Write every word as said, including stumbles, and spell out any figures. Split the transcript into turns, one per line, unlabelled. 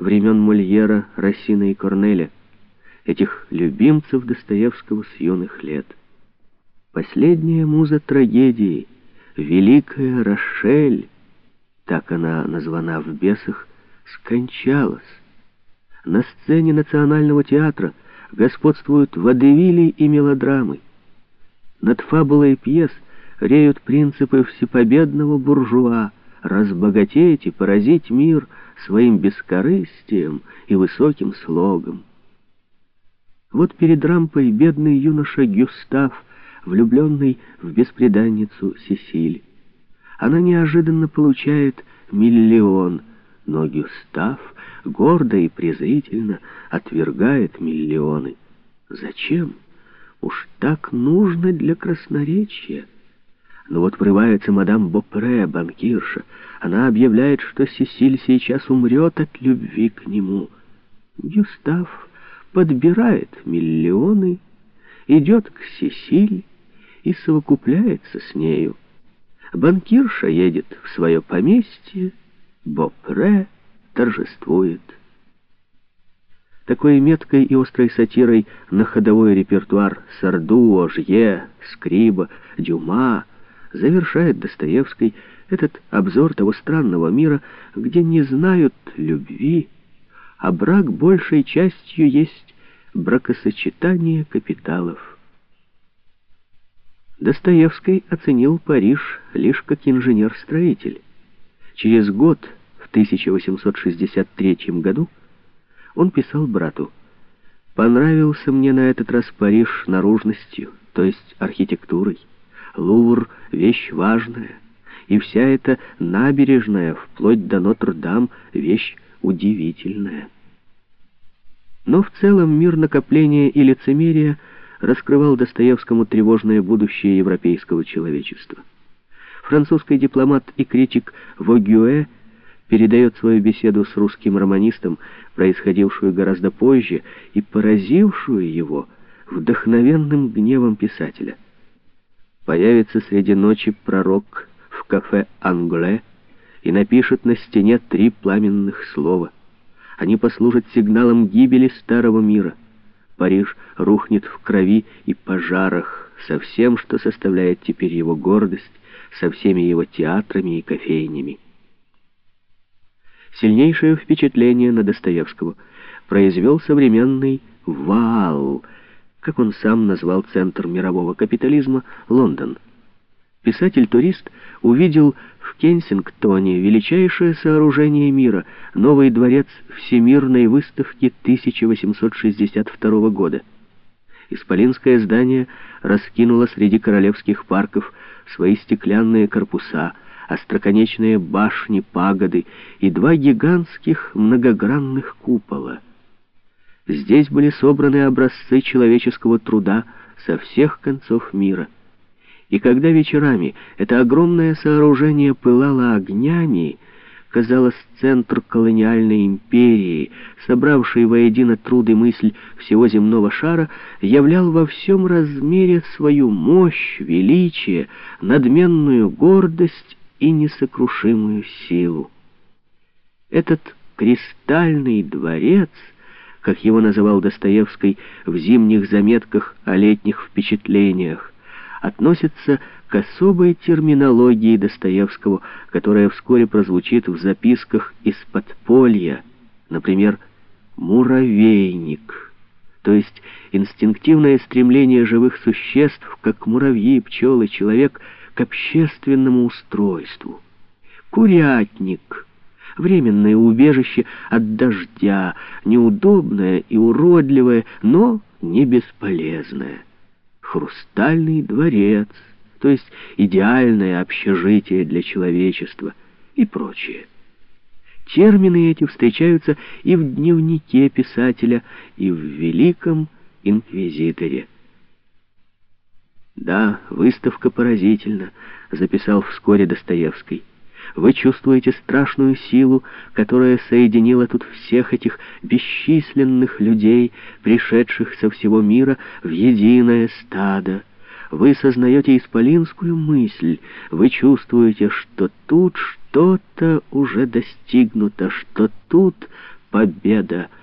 времен Мольера, Рассина и Корнеля, этих любимцев Достоевского с юных лет. Последняя муза трагедии, Великая Рошель, так она названа в «Бесах», скончалась. На сцене Национального театра господствуют водевили и мелодрамы. Над фабулой пьес реют принципы всепобедного буржуа: разбогатеть и поразить мир своим бескорыстием и высоким слогом. Вот перед рампой бедный юноша Гюстав, влюбленный в бесприданницу Сесиль. Она неожиданно получает миллион, но Гюстав гордо и презрительно отвергает миллионы. Зачем? Уж так нужно для красноречия. Но вот врывается мадам Бопре, банкирша. Она объявляет, что Сесиль сейчас умрет от любви к нему. Гюстав подбирает миллионы, идет к Сесиль и совокупляется с нею. Банкирша едет в свое поместье, Бопре торжествует. Такой меткой и острой сатирой на ходовой репертуар Сарду, Ожье, Скриба, Дюма завершает Достоевский этот обзор того странного мира, где не знают любви, а брак большей частью есть бракосочетание капиталов. Достоевский оценил Париж лишь как инженер-строитель. Через год, в тысяча восемьсот шестьдесят третьем году, он писал брату: «Понравился мне на этот раз Париж наружностью, то есть архитектурой. Лувр — вещь важная, и вся эта набережная, вплоть до Нотр-Дам, вещь удивительная». Но в целом мир накопления и лицемерия раскрывал Достоевскому тревожное будущее европейского человечества. Французский дипломат и критик Вогюэ передает свою беседу с русским романистом, происходившую гораздо позже и поразившую его вдохновенным гневом писателя. Появится среди ночи пророк в кафе «Англе» и напишет на стене три пламенных слова. Они послужат сигналом гибели старого мира. Париж рухнет в крови и пожарах со всем, что составляет теперь его гордость, со всеми его театрами и кофейнями. Сильнейшее впечатление на Достоевского произвел современный «Ваал», как он сам назвал центр мирового капитализма, Лондон. Писатель-турист увидел в Кенсингтоне величайшее сооружение мира, новый дворец Всемирной выставки тысяча восемьсот шестьдесят второго года. Исполинское здание раскинуло среди королевских парков свои стеклянные корпуса, остроконечные башни, пагоды и два гигантских многогранных купола. Здесь были собраны образцы человеческого труда со всех концов мира. И когда вечерами это огромное сооружение пылало огнями, казалось, центр колониальной империи, собравший воедино труд и мысль всего земного шара, являл во всем размере свою мощь, величие, надменную гордость и несокрушимую силу. Этот кристальный дворец, как его называл Достоевский в зимних заметках о летних впечатлениях, относится к особой терминологии Достоевского, которая вскоре прозвучит в записках из подполья, например, «муравейник», то есть инстинктивное стремление живых существ, как муравьи, пчелы, человек, к общественному устройству, «курятник», временное убежище от дождя, неудобное и уродливое, но не бесполезное, «хрустальный дворец», то есть идеальное общежитие для человечества и прочее. Термины эти встречаются и в дневнике писателя, и в «Великом инквизиторе». «Да, выставка поразительна», — записал вскоре Достоевский. «Вы чувствуете страшную силу, которая соединила тут всех этих бесчисленных людей, пришедших со всего мира в единое стадо. Вы сознаете исполинскую мысль, вы чувствуете, что тут что-то уже достигнуто, что тут победа.